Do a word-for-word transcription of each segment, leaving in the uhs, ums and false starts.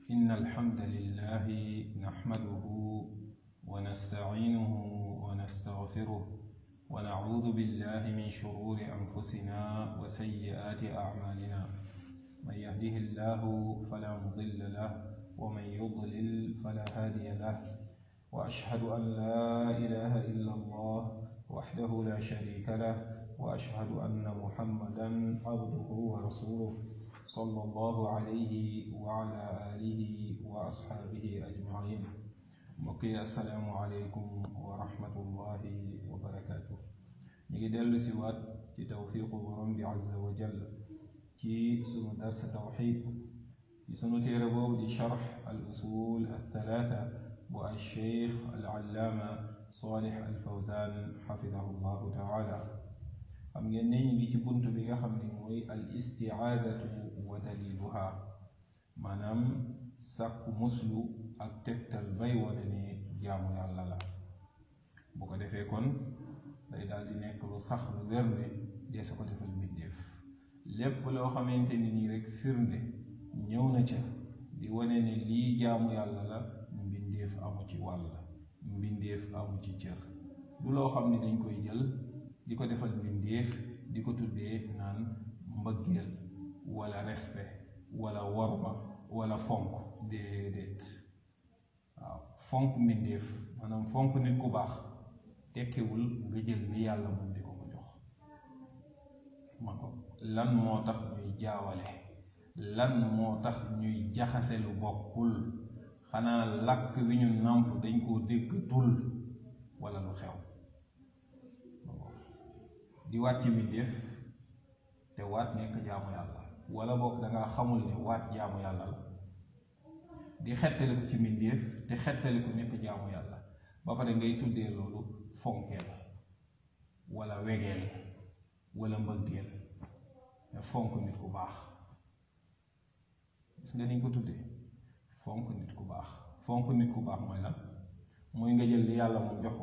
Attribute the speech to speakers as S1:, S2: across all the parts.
S1: إن الحمد لله نحمده ونستعينه ونستغفره ونعوذ بالله من شرور أنفسنا وسيئات أعمالنا من يهده الله فلا مضل له ومن يضلل فلا هادي له وأشهد أن لا إله إلا الله وحده لا شريك له وأشهد أن محمدا عبده ورسوله صلى الله عليه وعلى آله وأصحابه أجمعين. بقي السلام عليكم ورحمة الله وبركاته. نجدل سوات توفيق ربي عز وجل في سنة درس توحيد في سنة ربو شرح الأصول الثلاثة والشيخ العلامة صالح الفوزان حفظه الله تعالى. am ngeen ne ñu ngi ci buntu bi nga xam ne mooy al istiaadatu wa daliluha maanaam sàkku muslu ak tegtal bay wane ne jaamu yàlla la. bu ko defee kon day daal di nekk lu sax lu wér ne dee su ko defal mbindeef lépp loo xamante ni nii rek firnde ñëw na ca di wane ne lii jaamu yàlla la mbindeef amu ci wàll mbindeef amu ci cër du loo xam ne dañ koy jël di ko defal mbindeef di ko tuddee naan mbëggeel wala respect wala worma wala fonk déedéet. waaw fonk mbindeef maanaam fonk nit ku baax tekkewul nga jël li yàlla moom di ko ko jox. ma ko lan moo tax ñuy jaawale lan moo tax ñuy jaxase lu bokkul xanaa làkk wi ñu nàmp dañ koo dégg tul wala lu xew di waat ci mbindeef te waat nekk jaamu yàlla wala boog dangaa xamul ne waat jaamu yàlla la di xettaliku ci mbindeef te xettaliku nekk jaamu yàlla ba pare ngay tuddee loolu fonkeel wala wegeel wala mbëggeel ne fonk nit ku baax. gis nga niñ ko tuddee fonk nit ku baax fonk nit ku baax mooy lan mooy nga jël li yàlla moom jox ko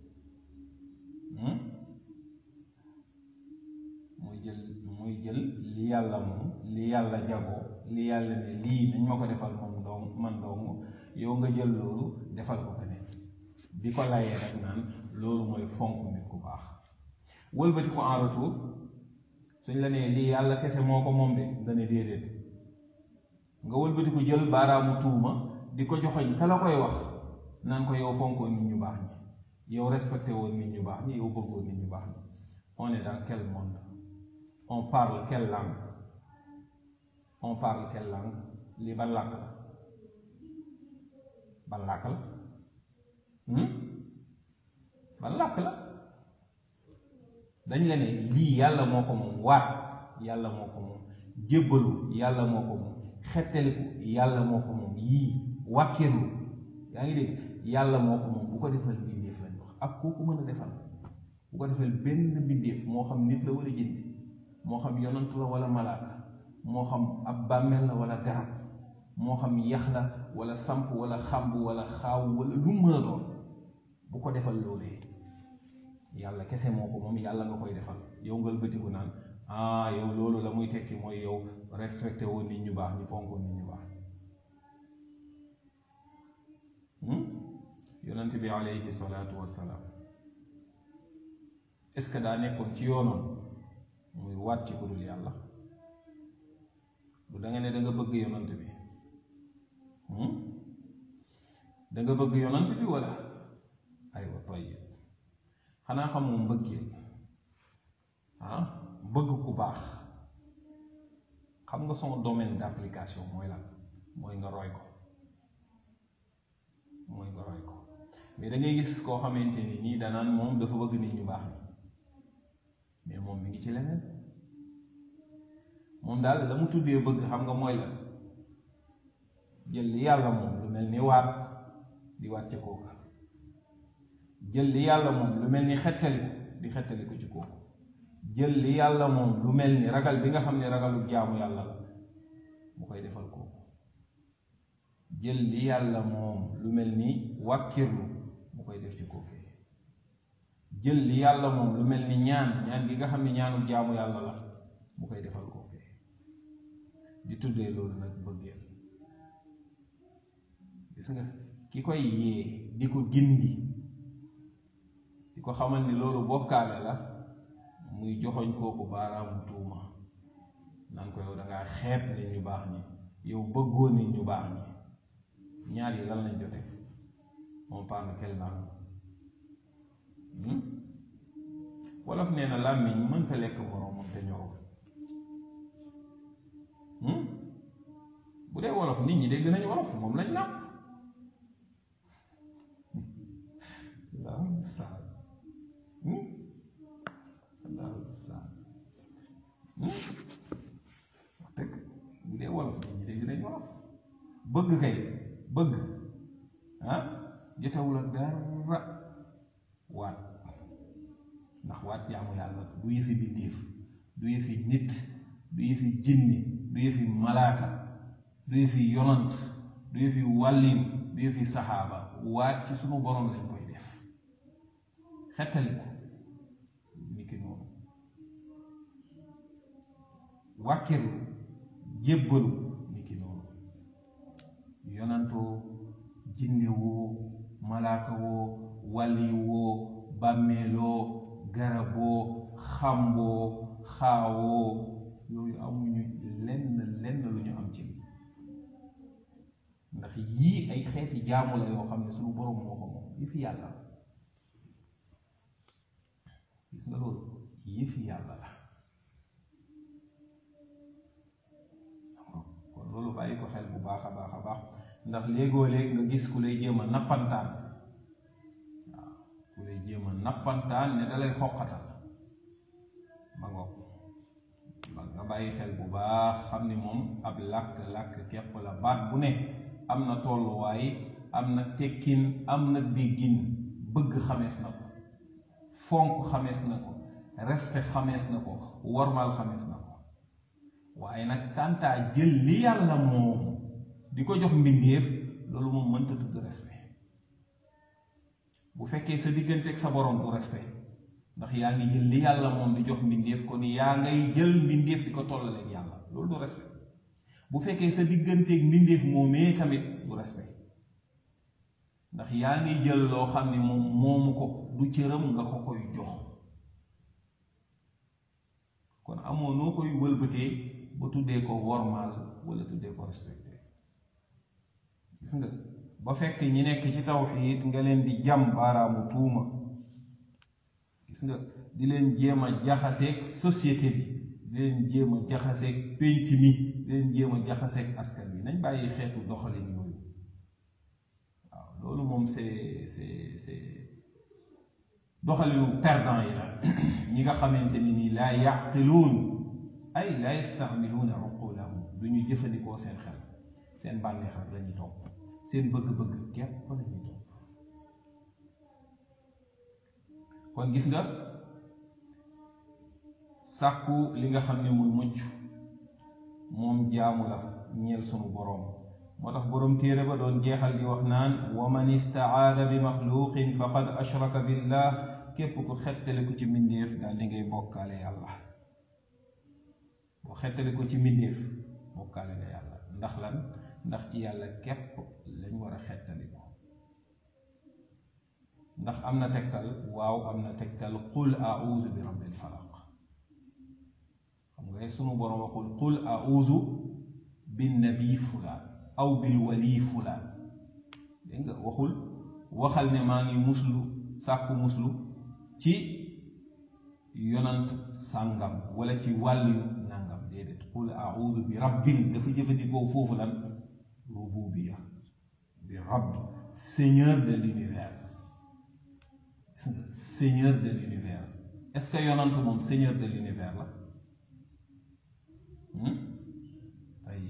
S1: mooy jël mooy jël li yàlla moom li yàlla jagoo li yàlla ne lii nañ ma ko defal moom doom man dong yow nga jël loolu defal ko ko ne di ko layee rek naan loolu mooy fonk nit ku baax. wëlbati ko en retour suñ la nee lii yàlla kese moo ko moom de nga ne déedéet nga wëlbati ko jël baaraamu tuuma di ko joxoñ ka la koy wax naan ko yow fonkoo nit ñu baax ñi yow respecté woon nit ñu baax ñi yow bëggoo nit ñu baax ñi. on est dans quel monde? On parle quelle langue? On parle quelle langue? lii ban làkk la ban làkk la ban làkk la dañ la ne lii yàlla moo ko moom waat yàlla moo ko moom jébbalu yàlla moo ko moom xettaliku yàlla moo ko moom yii wàkkirlu yaa ngi dégg yàlla moo ko moom bu ko defal mbindeef lañ wax ak kooku mën a defal bu ko defal benn mbindeef moo xam nit la wala jëndi moo xam yonant la wala malaaka moo xam ab bàmmeel la wala garab moo xam yax la wala samp wala xàmb wala xaaw wala lu mën a doon bu ko defal loolee yàlla kese moo ko moom yàlla nga koy defal yow ngal bëtiku naan ah yow loolu la muy tekki mooy yow respecté woon nit ñu baax ñu fonkoon nit ñu baax. yonant bi alayhi salaatu wassalaam est-ce que daa nekkoon ci yoonoon muy waat ci budul yàlla du da nga ne da nga bëgg yonant bi da nga bëgg yonant bi wala aywa tayyib xanaa xamoo mbëggeel ah bëgg ku baax xam nga son domaine d'application mooy lan mooy nga roy ko mooy nga roy ko mais da ngay gis koo xamante ni nii danaan moom dafa bëgg nit ñu baax ni mais moom mi ngi ci leneen moom daal la mu tuddee bëgg xam nga mooy la jël li yàlla moom lu mel ni waat di waat ca kooku jël li yàlla moom lu mel ni xettaliku di xettaliku ci kooku jël li yàlla moom lu mel ni ragal bi nga xam ne ragalu jaamu yàlla la mu koy defal kooku jël li yàlla moom lu mel ni wàkkirlu mu koy def ci kooku jël li yàlla moom lu mel ni ñaan ñaan gi nga xam ne ñaanu jaamu yàlla la mu koy defal kooku di tuddee loolu nag bëggeel gis nga ki koy yee di ko gindi di ko xamal ni loolu bokkaale la muy joxoñ kooku baaraamu tuuma naan ko yow da ngaa xeeb nit ñu baax ñi yow bëggoo nit ñu baax ñi ñaar yi lan lañ jote on parle quelle langue wolof nee na làmmiñ mënta lekk moroomam te ñorul bu dee wolof nit ñi dégg nañu wolof moom lañ nàpp allahu musta'an allahu musta'an wax dëgg bu dee wolof nit ñi dégg nañu wolof bëgg kay bëgg ah jotewul ak dara waat ndax waat jaamu yàlla du yëfi bindéef du yëfi nit du yëfi jinni du yëfi malaaka du yëfi yonant du yëfi wàllim du yëfi saxaaba waat ci sunu borom lañ koy def xettali ko ni ki noonu wàkkiru jébbalu ni ki noonu yonantoo jinne woo malaaka woo wàlli woo bàmmeeloo garaboo xamboo xaawoo yooyu amuñu lenn lenn lu ñu am ci lii ndax yii ay xeeti jaamu la yoo xam ne suñu borom moo ko moom yi fi yàlla la gis nga loolu yi fi yàlla la kon loolu bàyyi ko xel bu baax a baax a baax ndax léegoo léeg nga gis ku lay jéem a nappantaan waaw ku lay jéem a nappantaan ne da lay xoqatal ma ngoog nga bàyyi xel bu baax xam ni moom ab làkk-làkk képp la baat bu ne am na tolluwaay am na tekkin am na déggin bëgg xamees na ko fonk xamees na ko respect xamees na ko wormal xamees na ko waaye nag kantaa jël li yàlla moom di ko jox mbindéef loolu moom mënta tudd respect bu fekkee sa digganteeg sa borom du respect ndax yaa ngi jël li yàlla moom di jox mbindéef kon yaa ngay jël mbindéef di ko tollaleeg yàlla loolu du respect bu fekkee sa digganteeg mbindéef moomee tamit du respect ndax yaa ngi jël loo xam ne moom moomu ko du cëram nga ko koy jox kon amoo noo koy wëlbatee ba tuddee ko wormaal wala tuddee ko respecté gis nga ba fekk ñi nekk ci tawxiid nga leen di jam baaraamu tuuma gis nga di leen jéem a jaxaseeg société bi di leen jéem a jaxaseeg pénc mi di leen jéem a jaxaseeg askan bi nañ bàyyi xeetu doxalin yooyu waaw loolu moom c'est c'est c'est doxalinu perdant yi la ñi nga xamante ni nii laa yaqiluun ay laa yastamiluuna uqulahum du ñu jëfandikoo seen xel seen bànneex rek la ñuy topp seen bëgg-bëgg képp la ñuy topp kon gis nga sàkku li nga xam ne muy mucc moom jaamu la ñeel sunu boroom moo tax boroom téere ba doon jeexal di wax naan wa man istaada bi maxluqin faqad ashraka billah képp ku xettali ko ci mbindéef daal di ngay bokkaale yàlla bu xettali ko ci mbindéef bokkaale nga yàlla ndax lan ndax ci yàlla képp lañ war a xettali ko ndax am na tegtal waaw am na tegtal qul a'udhu bi rabbil falaq xam nga sunu boroom waxul qul a'udhu bin nabi fulaan aw bil wali fulaan dégg nga waxul waxal ne maa ngi muslu sàkku muslu ci yonant sàngam wala ci wàllu nàngam déedéet qul a'udhu bi rabbil dafa jëfandikoo foofu lan rububiya bi rabb seigneur de l'univers seigneur de l'univers est-ce que yonant moom seigneur de l'univers la ay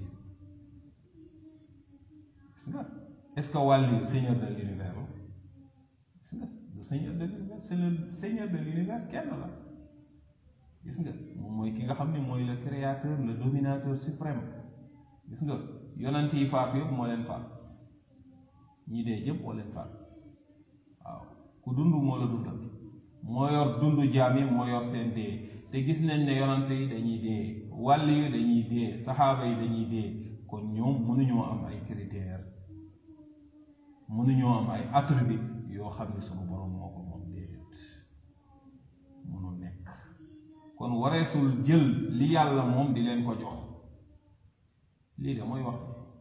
S1: gis nga est-ce que wàllu seigneur de l'univers la gis nga du seigneur de l'univers c'est le seigneur de l'univers kenn la gis nga moom mooy ki nga xam ne mooy le créateur le dominateur suprême gis nga yonant yi faatu yëpp moo leen faat ñi dee yëpp moo leen faat waaw ku dund moo la dundal moo yor dundu jaam yi moo yor seen dee te gis nañ ne yonant yi dañuy dee wàll yi dañuy dee saxaaba yi dañuy dee kon ñoom mënuñoo am ay critères mënuñoo am ay attribut yoo xam ne sunu borom moo ko moom déedéet mënul nekk. kon wareesul jël li yàlla moom di leen ko jox lii de mooy wax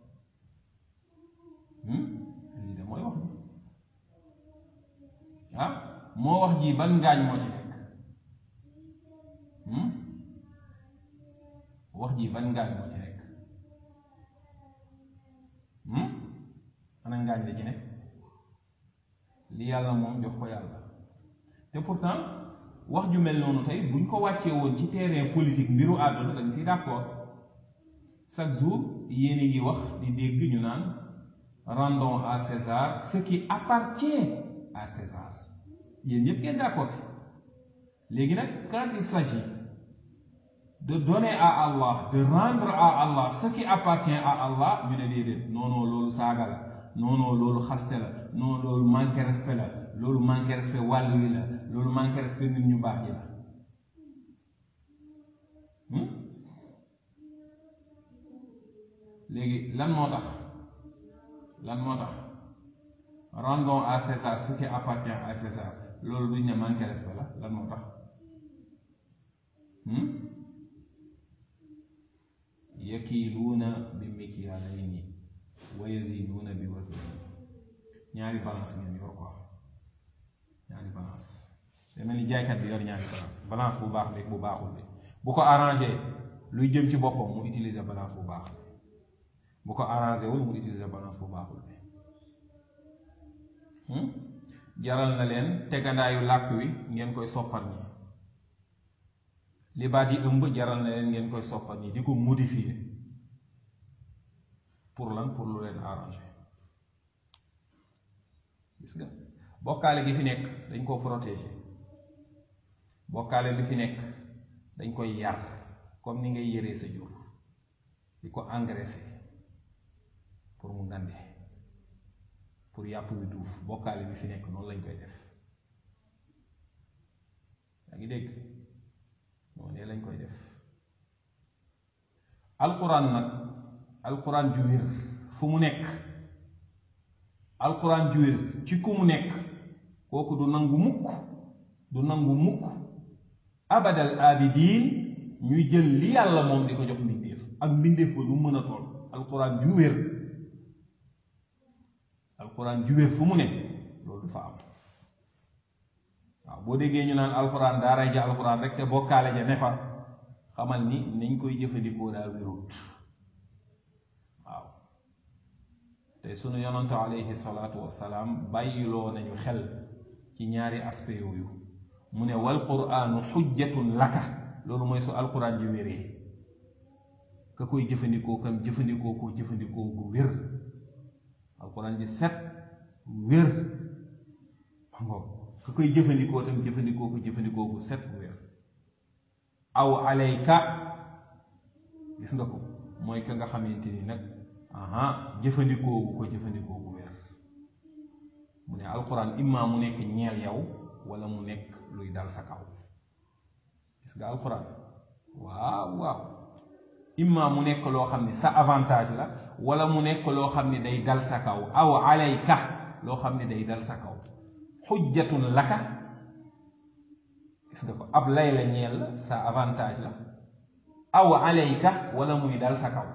S1: ji lii de mooy wax ji ah moo wax ji ban ngaañ moo ci nekk wax ji ban ngaañ moo ci nekk ana ngaañ la ci nekk li yàlla moom jox ko yàlla. te pourtant wax ju mel noonu tey buñ ko wàccee woon ci terrain politique mbiru àdduna dañ si d'accord chaque jour yéen a ngi wax di dégg ñu naan rendons à César ce qui appartient à César yéen ñëpp ngeen d'accord si. léegi nag quand il s'agit de donner à Allah de rendre à Allah ce qui appartient à Allah ñu ne déedéet non non loolu saaga la non non loolu xaste la non loolu manqué respect la loolu manqué respect wàllu wi la loolu manqué respect nit ñu baax yi la. léegi lan moo tax lan moo tax rendons à César ce qui appartient à César loolu duñ ne manqué respect la lan moo tax yakiiluuna bi mikyaalayni wa yaziiduuna bi waznayni ñaari balance ngeen yor quoi ñaari balance da mel ni jaaykat bi yor ñaari balance balance bu baax bi bu baaxul bi bu ko arrangé luy jëm ci boppam mu utiliser balance bu baax bu ko arrangé wul mu utiliser balance bu baaxul bi jaral na leen tegandaayu làkk wi ngeen koy soppal ñi li baat yi ëmb jaral na leen ngeen koy soppal ñi di ko modifier pour lan pour lu leen arrangé. gis nga bokkaale gi fi nekk dañ koo protéger bokkaale bi fi nekk dañ koy yar comme ni ngay yëree sa jur di ko engraisser pour mu ngande pour yàpp wi duuf bokkaale bi fi nekk noonu lañ koy def yaa ngi dégg noonu lañ koy def. alquran nag alquran ju wér fu mu nekk alquran ju wér ci ku mu nekk kooku du nangu mukk du nangu mukk abadal abidin ñuy jël li yàlla moom di ko jox mbindeef ak mbindeef ba nu mën a toll. alquran ju wér alquran ju wér fu mu nekk loolu du fa am. waaw boo déggee ñu naan alquran daaray ja alquran rek te bokkaale ja ne fa xamal ni nañ koy jëfandikoo daa wérut. waaw te sunu yonantu alayhi salaatu wassalaam bàyyiloo nañu xel ci ñaari aspect yooyu mu ne wal quraanu xujjatun laka loolu mooy su alquran ji wéree ka koy jëfandikoo kam jëfandikoo ko jëfandikoo gu wér alquran ji set wér xam ka koy jëfandikoo tam jëfandikoo ko jëfandikoo gu set gu wér. aw alayka gis nga ko mooy ka nga xamante ni nag aha jëfandikoo gu ko jëfandikoo gu wér. mu ne alquran imma mu nekk ñeel yow wala mu nekk luy dal sa kaw. gis nga alquran waaw waaw imma mu nekk loo xam ne sa avantage la wala mu nekk loo xam ne day dal sa kaw aw alayka loo xam ne day dal sa kaw. xujjatun laka gis nga ko ab lay la ñeel la sa avantage la aw alayka wala muy dal sa kaw.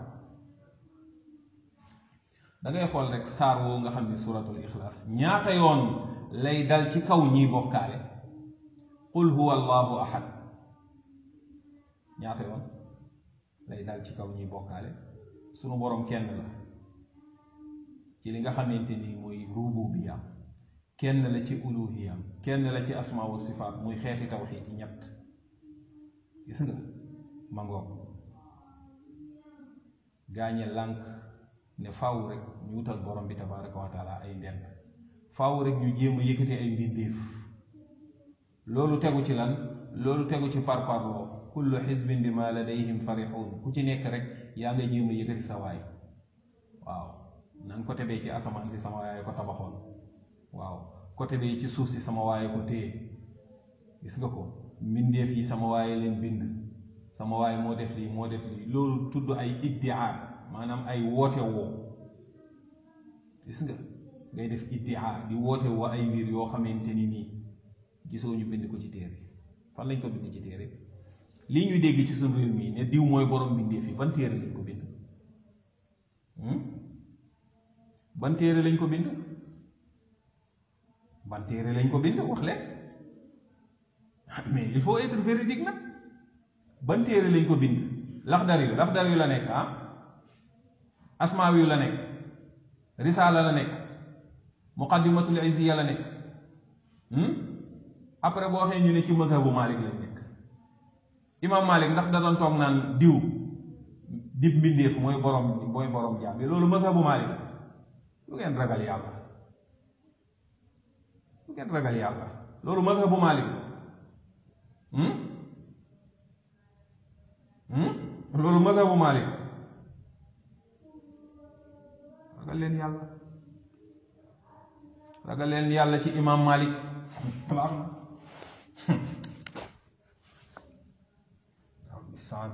S1: da ngay xool rek saar woo nga xam ne suratul ixlaas ñaata yoon lay dal ci kaw ñiy bokkaale qul huwa allahu ahad ñaata yoon lay dal ci kaw ñiy bokkaale. sunu boroom kenn la ci li nga xamante ni mooy rububiya kenn la ci uluhiyam kenn la ci asma wa sifaat muy xeeti tawxiid yi ñett. gis nga ma ngoog gaañe lànk ne faaw rek ñu wutal borom bi tabaraka wa taala ay ndend faaw rek ñu jéem a yëkkati ay mbindeef. loolu tegu ci lan loolu tegu ci parparloo kullu xisbin bima ladayhim farixuun ku ci nekk rek yaa nga jéem a yëkkati sa waay. waaw nan ko tebee ci asamaan si sama waaye ko tabaxoon waaw côté bi ci suuf si sama waaye ko téye gis nga ko mbindeef yi sama waaye leen bind sama waaye moo def lii moo def lii loolu tudd ay iddia maanaam ay woote woo. gis nga ngay def iddia di woote wa ay mbir yoo xamante ni nii gisoo ñu bind ko ci téere fan lañ ko bind ci téere lii ñu dégg ci suñu réew mi ne diw mooy borom bindee fi ban téere lañ ko bind ban téere lañ ko bind ban téere lañ ko bind wax leen mais il faut être véridique nag ban téere lañ ko bind laxdar yu laxdar yu la nekk ah asmaa yu la nekk risaala la nekk muqaddimatul izziya la nekk après boo waxee ñu ne ci mazhabu Malik lañ nekk imam Malik ndax da doon toog naan diw dib mbindeef mooy borom mooy borom jaam yi loolu mazhabu Malik lu ngeen ragal yàlla lu ngeen ragal yàlla loolu mazhabu Malik loolu mazhabu Malik ragal leen yàlla ragal leen yàlla ci imam Malik baax na saan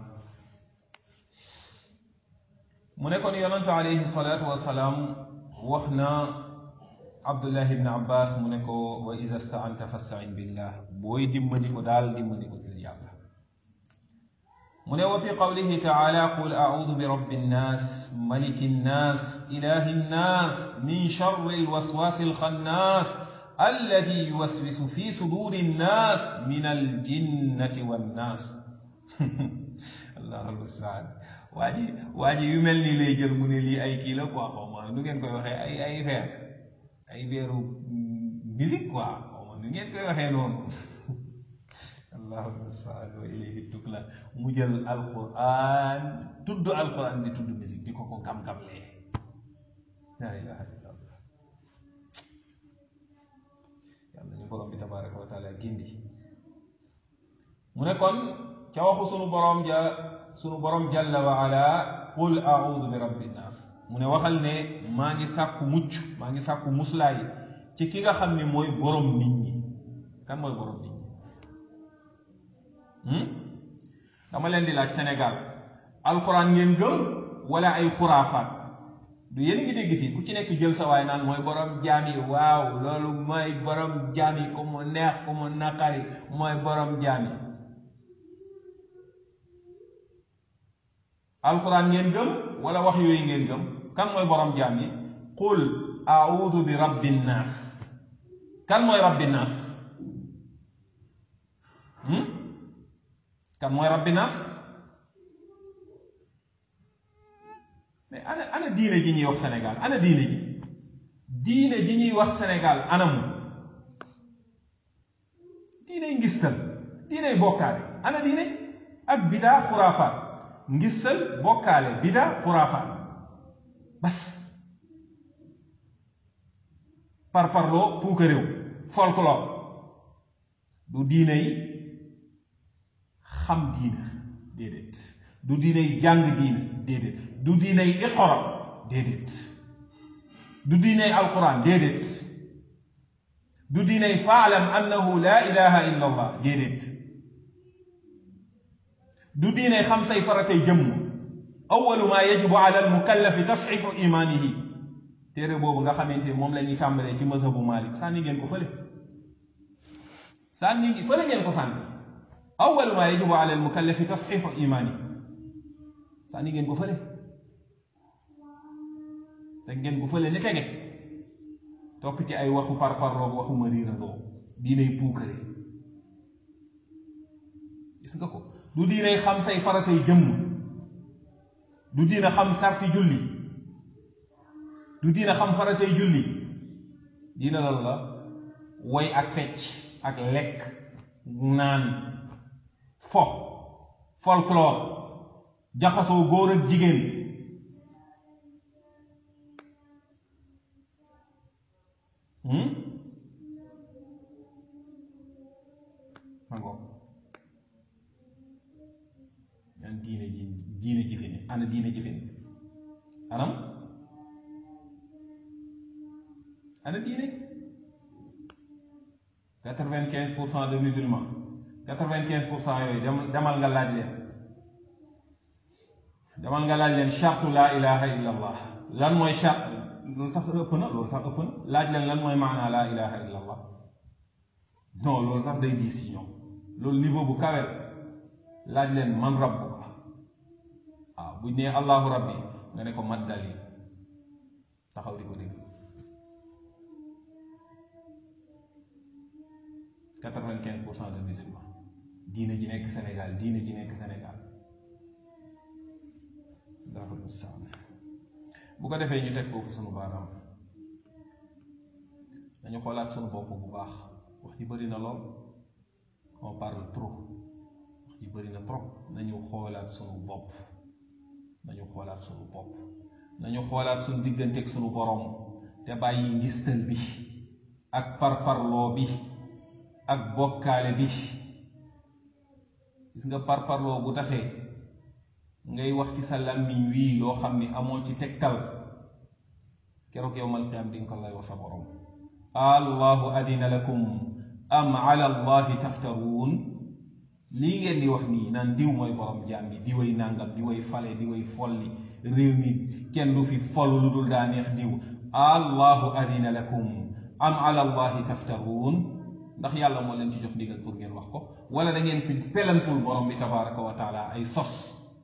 S1: mu ne kon yonantu alayhi salaatu wasalaam wax na Abdullah ibn Abbas mu ne ko wa iza sta'anta fasta'in billah booy dimbali ko daal dimbali ko til yàlla mu ne wa fi qawlihi taala qul a'udhu bi rabbi nnaas maliki nnaas ilahi nnaas min sharri alwaswasi alxannaas alladi yuwaswisu fi suduri nnaas min aljinnati wannaas allahu almustaan waa ji waa ji yu mel nii lay jël mu ne lii ay kii la quoi xaw ma nu ngeen koy waxee ay ay feer ay feeru musique quoi xaw ma nu ngeen koy waxee noonu allahu almustaan wa ilayhi tukla mu jël alquran tudd alquran di tudd musique di ko ko gam-gamlee la ilaha illallah yàlla ñu borom bi tabaraka wa taala gindi mu ne kon ca waxu sunu borom ja sunu borom jalla wa ala qul a'udhu bi rabbi nnaas mu ne waxal ne maa ngi sàkku mucc maa ngi sàkku muslaay ci ki nga xam ne mooy borom nit ñi kan mooy borom nit ñi dama leen di laaj Sénégal alxuraan ngeen gëm wala ay xuraafaat du yéen a ngi dégg fii ku ci nekk jël sa waay naan mooy borom jaam yi waaw loolu mooy borom jaam yi ku mu neex ku mu naqari mooy borom jaam yi alquran ngeen gëm wala wax yooyu ngeen gëm kan mooy borom jaam yi qul a'udhu bi rabbin naas kan mooy rabbin naas kan mooy rabbin naas mais ana ana diine ji ñuy wax Sénégal ana diine ji diine ji ñuy wax Sénégal anam diiney ngistal diiney bokkaale ana diine ak bidaa xuraafaat ngistal bokkaale bida xuraafaat bas parparloo puuka réew folklore du diine yi xam diina déedéet du diine yi jàng diina déedéet du diine yi iqra déedéet du diine yi alquran déedéet du diine yi faalam annahu la ilaha illa allah déedéet du diine xam say faratay jëmm awalu ma yajibu ala almukallafi tasxiixu imaanihi téere boobu nga xamante ni moom la ñuy tàmbalee ci mazhabu Malik sànni ngeen ko fële sànni ngi fële ngeen ko sànni awalu ma yajibu ala almukallafi tasxiixu imaanihi sànni ngeen ko fële teg ngeen ko fële ni tege topp ci ay waxu parparloo waxu ma riirandoo diiney puukare gis nga ko du diine xam say faratay jëmm du diine xam sarti julli du diine xam faratay julli diine lan la woy ak fecc ak lekk naan fo folklore jaxasoo góor ak jigéen mango yan diine ji diine ji fi ne ana diine ji fi ne anam ana diine ji quatre-vingt-quinze pour cent de musulmans quatre-vingt-quinze pour cent yooyu demal nga laaj leen demal nga laaj leen chartu laa ilaha illa allah lan mooy charte loolu sax ëpp na loolu sax ëpp na laaj leen lan mooy maanaa laa ilaha illa allah non loolu sax day diis ci ñoom loolu niveau bu kawe laaj leen man rabbuka waaw buñ nee allahu rabbi nga ne ko mat dalil taxaw di ko dégg quatre-vingt-quinze pour cent de musulmans diine ji nekk Sénégal diine ji nekk Sénégal Allahu musta'an bu ko defee ñu teg foofu sunu baaraam dañu xoolaat sunu bopp bu baax wax ji bëri na lool on parle trop wax ji bëri na trop nañu xoolaat sunu bopp nañu xoolaat sunu bopp nañu xoolaat sunu digganteeg sunu borom te bàyyi ngistal bi ak parparloo bi ak bokkaale bi gis nga parparloo bu taxee ngay wax ci sa làmmiñ wii loo xam ni amoo ci tegtal keroog yowmal qiyaam di nga ko lay wax sa borom allahu adina lakum am ala allahi taftaruun lii ngeen di wax nii naan diw mooy borom jaam bi di way nàngam di way fale di way folli réew mi kenn du fi fol lu dul daa neex diw allahu adina lakum am ala allahi taftaruun ndax yàlla moo leen ci jox ndigal pour ngeen wax ko wala da ngeen fi pelantul borom bi tabaraka wa taala ay sos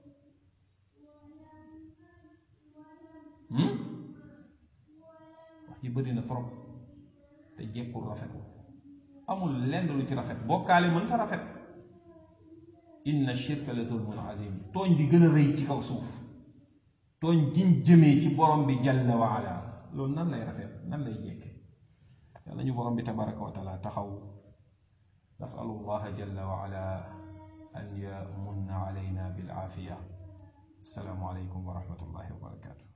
S1: wax ji bëri na trop te jekkul rafetul amul lenn lu ci rafet bokkaale mën ta rafet inna shirka la zulmun azim tooñ bi gën a rëy ci kaw suuf tooñ giñ jëmee ci borom bi jalla wa ala loolu nan lay rafet nan lay jekke yàlla ñu borom bi tabaraka wa taala taxaw nasalu allaha jalla wa ala an yamunna alayna bil aafiya assalaamu alaykum wa rahmatullahi wa barakatuh